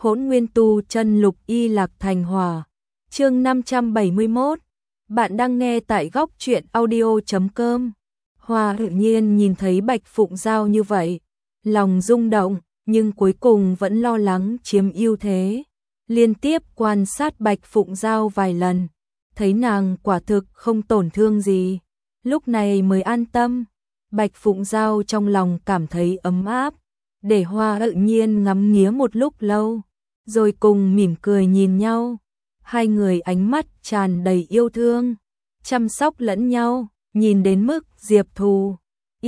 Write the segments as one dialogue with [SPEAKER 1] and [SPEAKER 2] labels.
[SPEAKER 1] Hỗn Nguyên Tu Chân Lục Y Lạc Thành Hỏa. Chương 571. Bạn đang nghe tại góc truyện audio.com. Hoa tự nhiên nhìn thấy Bạch Phụng Giao như vậy, lòng rung động, nhưng cuối cùng vẫn lo lắng chiếm ưu thế. Liên tiếp quan sát Bạch Phụng Giao vài lần, thấy nàng quả thực không tổn thương gì, lúc này mới an tâm. Bạch Phụng Giao trong lòng cảm thấy ấm áp, để Hoa tự nhiên ngắm nghía một lúc lâu, rồi cùng mỉm cười nhìn nhau. Hai người ánh mắt tràn đầy yêu thương, chăm sóc lẫn nhau, nhìn đến mức Diệp Thù,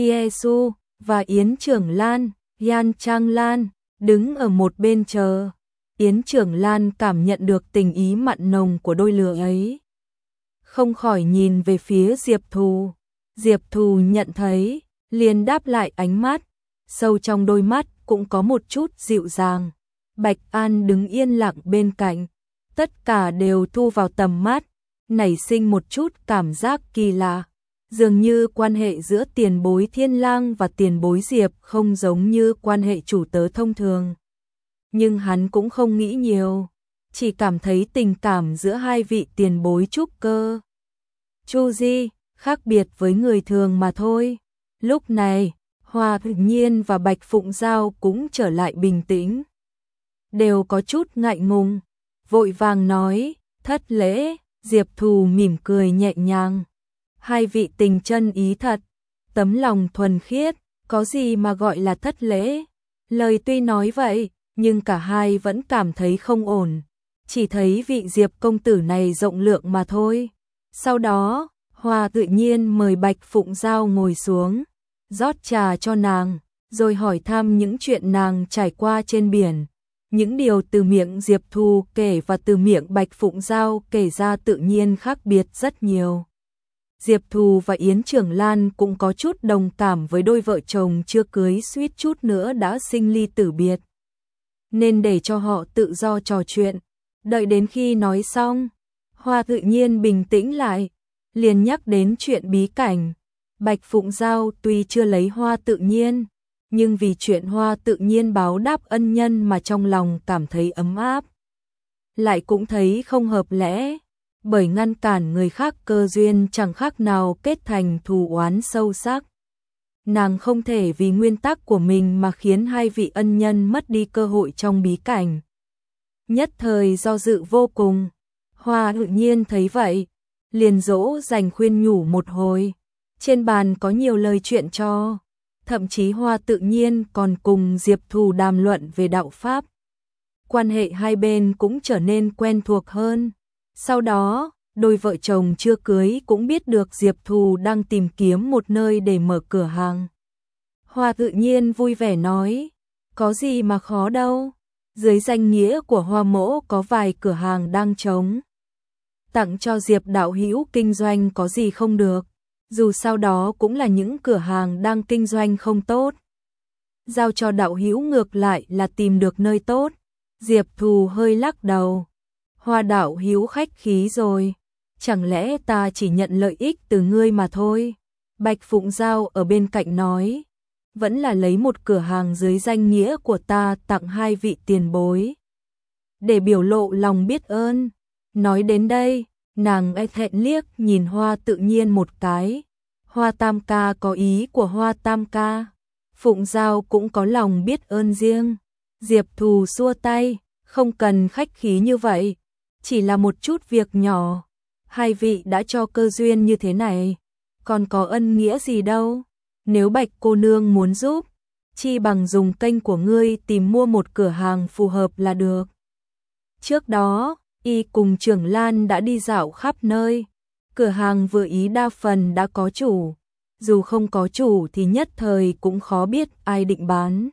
[SPEAKER 1] Yesu và Yến Trưởng Lan, Yan Trang Lan đứng ở một bên chờ. Yến Trưởng Lan cảm nhận được tình ý mặn nồng của đôi lứa ấy, không khỏi nhìn về phía Diệp Thù. Diệp Thù nhận thấy, liền đáp lại ánh mắt, sâu trong đôi mắt cũng có một chút dịu dàng. Bạch An đứng yên lặng bên cạnh, tất cả đều thu vào tầm mắt, nảy sinh một chút cảm giác kỳ lạ. Dường như quan hệ giữa tiền bối Thiên Lang và tiền bối Diệp không giống như quan hệ chủ tớ thông thường. Nhưng hắn cũng không nghĩ nhiều, chỉ cảm thấy tình cảm giữa hai vị tiền bối trúc cơ Chu Di khác biệt với người thường mà thôi. Lúc này, Hoa tự nhiên và Bạch Phụng Giao cũng trở lại bình tĩnh, đều có chút ngại ngùng, vội vàng nói, thất lễ. Diệp Thù mỉm cười nhẹ nhàng, hai vị tình chân ý thật, tấm lòng thuần khiết, có gì mà gọi là thất lễ. Lời tuy nói vậy, nhưng cả hai vẫn cảm thấy không ổn, chỉ thấy vị Diệp công tử này rộng lượng mà thôi. Sau đó, Hoa tự nhiên mời Bạch Phụng Giao ngồi xuống, rót trà cho nàng, rồi hỏi thăm những chuyện nàng trải qua trên biển. Những điều từ miệng Diệp Thù kể và từ miệng Bạch Phụng Giao kể ra tự nhiên khác biệt rất nhiều. Diệp Thù và Yến Trưởng Lan cũng có chút đồng cảm với đôi vợ chồng chưa cưới suýt chút nữa đã sinh ly tử biệt, nên để cho họ tự do trò chuyện. Đợi đến khi nói xong, Hoa tự nhiên bình tĩnh lại, liền nhắc đến chuyện bí cảnh. Bạch Phụng Giao tuy chưa lấy Hoa tự nhiên, nhưng vì chuyện Hoa tự nhiên báo đáp ân nhân mà trong lòng cảm thấy ấm áp. Lại cũng thấy không hợp lẽ, bởi ngăn cản người khác cơ duyên chẳng khác nào kết thành thù oán sâu sắc. Nàng không thể vì nguyên tắc của mình mà khiến hai vị ân nhân mất đi cơ hội trong bí cảnh. Nhất thời do dự vô cùng. Hoa tự nhiên thấy vậy, liền dỗ dành khuyên nhủ một hồi. Trên bàn có nhiều lời chuyện cho, thậm chí Hoa tự nhiên còn cùng Diệp Thù đàm luận về đạo pháp. Quan hệ hai bên cũng trở nên quen thuộc hơn. Sau đó, đôi vợ chồng chưa cưới cũng biết được Diệp Thù đang tìm kiếm một nơi để mở cửa hàng. Hoa tự nhiên vui vẻ nói, có gì mà khó đâu, dưới danh nghĩa của Hoa mỗ có vài cửa hàng đang trống. Tặng cho Diệp đạo hữu kinh doanh có gì không được, dù sau đó cũng là những cửa hàng đang kinh doanh không tốt. Giao cho đạo hữu ngược lại là tìm được nơi tốt. Diệp Thù hơi lắc đầu, Hoa đạo hữu khách khí rồi, chẳng lẽ ta chỉ nhận lợi ích từ ngươi mà thôi. Bạch Phụng Giao ở bên cạnh nói, vẫn là lấy một cửa hàng dưới danh nghĩa của ta tặng hai vị tiền bối, để biểu lộ lòng biết ơn. Nói đến đây, nàng thẹn liếc nhìn Hoa tự nhiên một cái. Hoa Tam ca có ý của Hoa Tam ca, Phụng Giao cũng có lòng biết ơn riêng. Diệp Thù xua tay, không cần khách khí như vậy, chỉ là một chút việc nhỏ. Hai vị đã cho cơ duyên như thế này, còn có ân nghĩa gì đâu. Nếu Bạch cô nương muốn giúp, chi bằng dùng kênh của ngươi tìm mua một cửa hàng phù hợp là được. Trước đó, y cùng Trưởng Lan đã đi dạo khắp nơi, cửa hàng vừa ý đa phần đã có chủ, dù không có chủ thì nhất thời cũng khó biết ai định bán.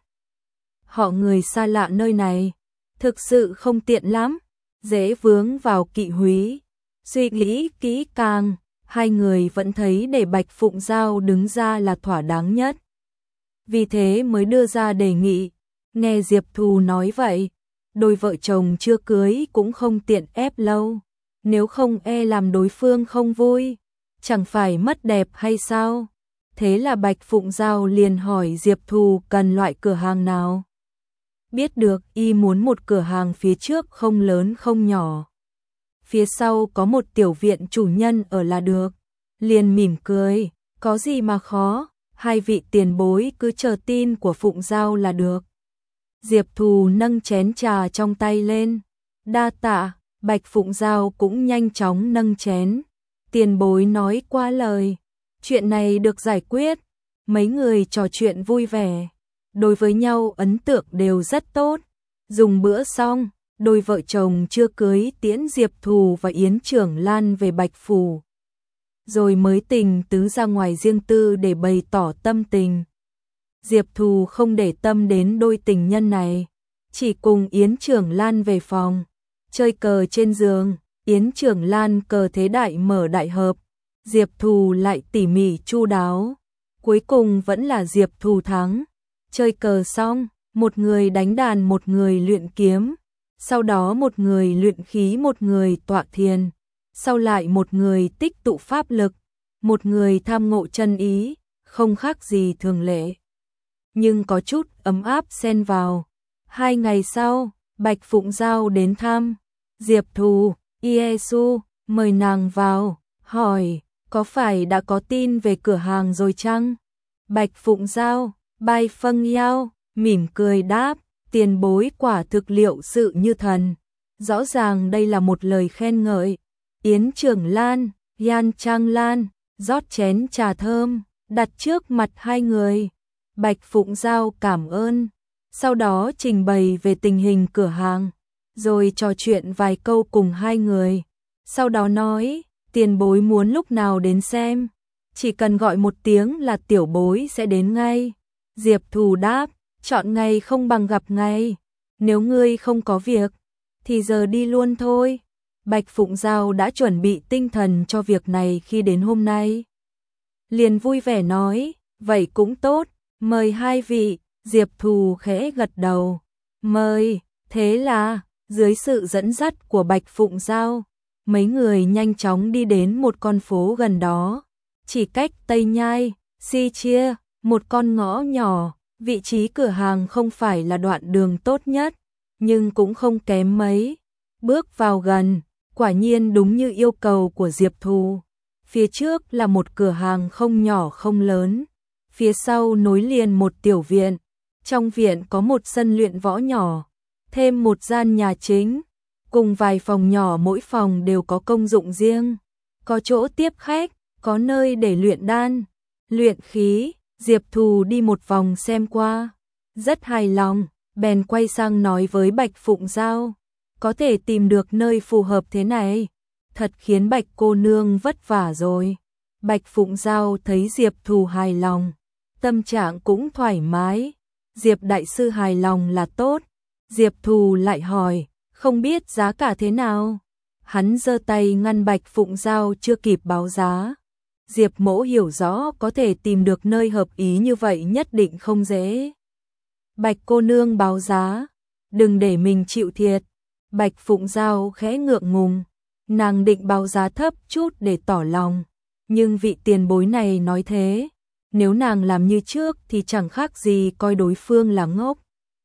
[SPEAKER 1] Họ người xa lạ nơi này, thực sự không tiện lắm, dễ vướng vào kỵ húy. Suy nghĩ kỹ càng, hai người vẫn thấy để Bạch Phụng Giao đứng ra là thỏa đáng nhất. Vì thế mới đưa ra đề nghị. Nghe Diệp Thù nói vậy, đôi vợ chồng chưa cưới cũng không tiện ép lâu, nếu không làm đối phương không vui, chẳng phải mất đẹp hay sao. Thế là Bạch Phụng Giao liền hỏi Diệp Thù cần loại cửa hàng nào. biết được y muốn một cửa hàng phía trước không lớn không nhỏ. Phía sau có một tiểu viện chủ nhân ở là được. Liền mỉm cười, có gì mà khó, hai vị tiền bối cứ chờ tin của Phụng Giao là được. Diệp Thù nâng chén trà trong tay lên, đa tạ. Bạch Phụng Giao cũng nhanh chóng nâng chén. Tiền bối nói qua lời, chuyện này được giải quyết. Mấy người trò chuyện vui vẻ, đối với nhau ấn tượng đều rất tốt. Dùng bữa xong, đôi vợ chồng chưa cưới tiễn Diệp Thù và Yến Trưởng Lan về Bạch Phủ. Rồi mới tình tứ ra ngoài riêng tư để bày tỏ tâm tình. Diệp Thù không để tâm đến đôi tình nhân này, chỉ cùng Yến Trưởng Lan về phòng, chơi cờ trên giường. Yến Trưởng Lan cờ thế đại mở đại hợp, Diệp Thù lại tỉ mỉ chu đáo. Cuối cùng vẫn là Diệp Thù thắng. Chơi cờ xong, một người đánh đàn một người luyện kiếm, sau đó một người luyện khí một người tọa thiền, sau lại một người tích tụ pháp lực, một người tham ngộ chân ý, không khác gì thường lệ. Nhưng có chút ấm áp xen vào. 2 ngày sau, Bạch Phụng Giao đến thăm Diệp Thù, Iesu mời nàng vào, hỏi có phải đã có tin về cửa hàng rồi chăng? Bạch Phụng Giao, Bai Phân Yao, mỉm cười đáp, tiền bối quả thực liệu sự như thần. Rõ ràng đây là một lời khen ngợi. Yến Trưởng Lan, Yan Trang Lan, rót chén trà thơm, đặt trước mặt hai người. Bạch Phụng Giao cảm ơn, sau đó trình bày về tình hình cửa hàng, rồi trò chuyện vài câu cùng hai người. Sau đó nói, tiền bối muốn lúc nào đến xem, chỉ cần gọi một tiếng là tiểu bối sẽ đến ngay. Diệp Thù đáp, chọn ngày không bằng gặp ngày, nếu ngươi không có việc, thì giờ đi luôn thôi. Bạch Phụng Giao đã chuẩn bị tinh thần cho việc này khi đến hôm nay. Liền vui vẻ nói, vậy cũng tốt, mời hai vị. Diệp Thù khẽ gật đầu, mời. Thế là, dưới sự dẫn dắt của Bạch Phụng Giao, mấy người nhanh chóng đi đến một con phố gần đó, chỉ cách Tây Nhai, Si Chia, một con ngõ nhỏ. Vị trí cửa hàng không phải là đoạn đường tốt nhất, nhưng cũng không kém mấy. Bước vào gần, quả nhiên đúng như yêu cầu của Diệp Thù. Phía trước là một cửa hàng không nhỏ không lớn, phía sau nối liền một tiểu viện. Trong viện có một sân luyện võ nhỏ, thêm một gian nhà chính, cùng vài phòng nhỏ, mỗi phòng đều có công dụng riêng. Có chỗ tiếp khách, có nơi để luyện đan, luyện khí. Diệp Thù đi một vòng xem qua, rất hài lòng, bèn quay sang nói với Bạch Phụng Giao, có thể tìm được nơi phù hợp thế này, thật khiến Bạch cô nương vất vả rồi. Bạch Phụng Giao thấy Diệp Thù hài lòng, tâm trạng cũng thoải mái. Diệp đại sư hài lòng là tốt. Diệp Thù lại hỏi, không biết giá cả thế nào? Hắn giơ tay ngăn Bạch Phụng Giao chưa kịp báo giá. Diệp mỗ hiểu rõ có thể tìm được nơi hợp ý như vậy nhất định không dễ. Bạch cô nương báo giá, đừng để mình chịu thiệt. Bạch Phụng Giao khẽ ngượng ngùng, nàng định báo giá thấp chút để tỏ lòng, nhưng vị tiền bối này nói thế, nếu nàng làm như trước thì chẳng khác gì coi đối phương là ngốc.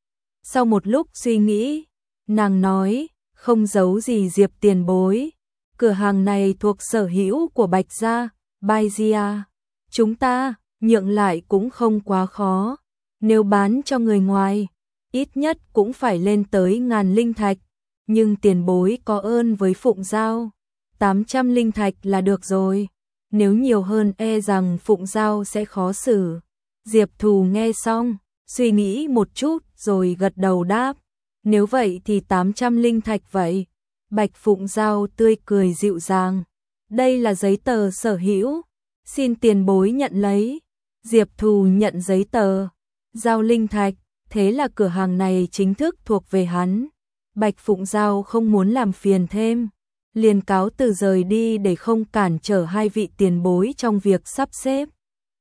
[SPEAKER 1] Sau một lúc suy nghĩ, nàng nói, không giấu gì Diệp tiền bối, cửa hàng này thuộc sở hữu của Bạch gia, Bai Gia. Chúng ta nhượng lại cũng không quá khó, nếu bán cho người ngoài, ít nhất cũng phải lên tới 1000 linh thạch, nhưng tiền bối có ơn với Phụng Giao, 800 linh thạch là được rồi, nếu nhiều hơn e rằng Phụng Giao sẽ khó xử. Diệp Thù nghe xong, suy nghĩ một chút rồi gật đầu đáp, nếu vậy thì 800 linh thạch vậy. Bạch Phụng Giao tươi cười dịu dàng, đây là giấy tờ sở hữu, xin tiền bối nhận lấy. Diệp Thù nhận giấy tờ, giao linh thạch, thế là cửa hàng này chính thức thuộc về hắn. Bạch Phụng Giao không muốn làm phiền thêm, liền cáo từ rời đi để không cản trở hai vị tiền bối trong việc sắp xếp.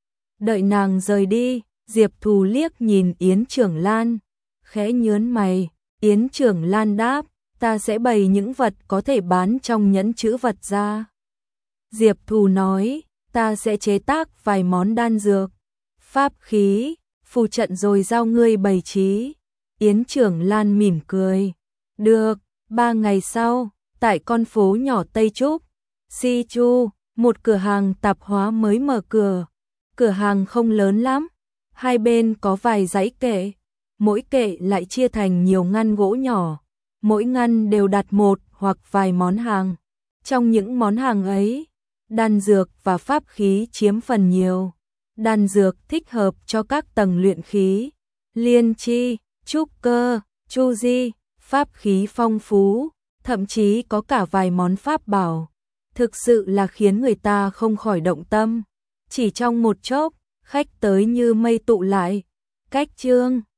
[SPEAKER 1] Đợi nàng rời đi, Diệp Thù liếc nhìn Yến Trưởng Lan, khẽ nhớn mày. Yến Trưởng Lan đáp, ta sẽ bày những vật có thể bán trong nhẫn chữ vật ra. Diệp Thù nói, ta sẽ chế tác vài món đan dược, pháp khí, phù trận rồi giao ngươi bày trí. Yến Trưởng Lan mỉm cười. Được, 3 ngày sau, tại con phố nhỏ Tây Trúc, Si Chu, một cửa hàng tạp hóa mới mở cửa. Cửa hàng không lớn lắm, hai bên có vài dãy kệ, mỗi kệ lại chia thành nhiều ngăn gỗ nhỏ, mỗi ngăn đều đặt một hoặc vài món hàng. Trong những món hàng ấy, đan dược và pháp khí chiếm phần nhiều. Đan dược thích hợp cho các tầng luyện khí, liên chi, trúc cơ, chu di, pháp khí phong phú, thậm chí có cả vài món pháp bảo. Thực sự là khiến người ta không khỏi động tâm. Chỉ trong một chốc, khách tới như mây tụ lại. Cách chương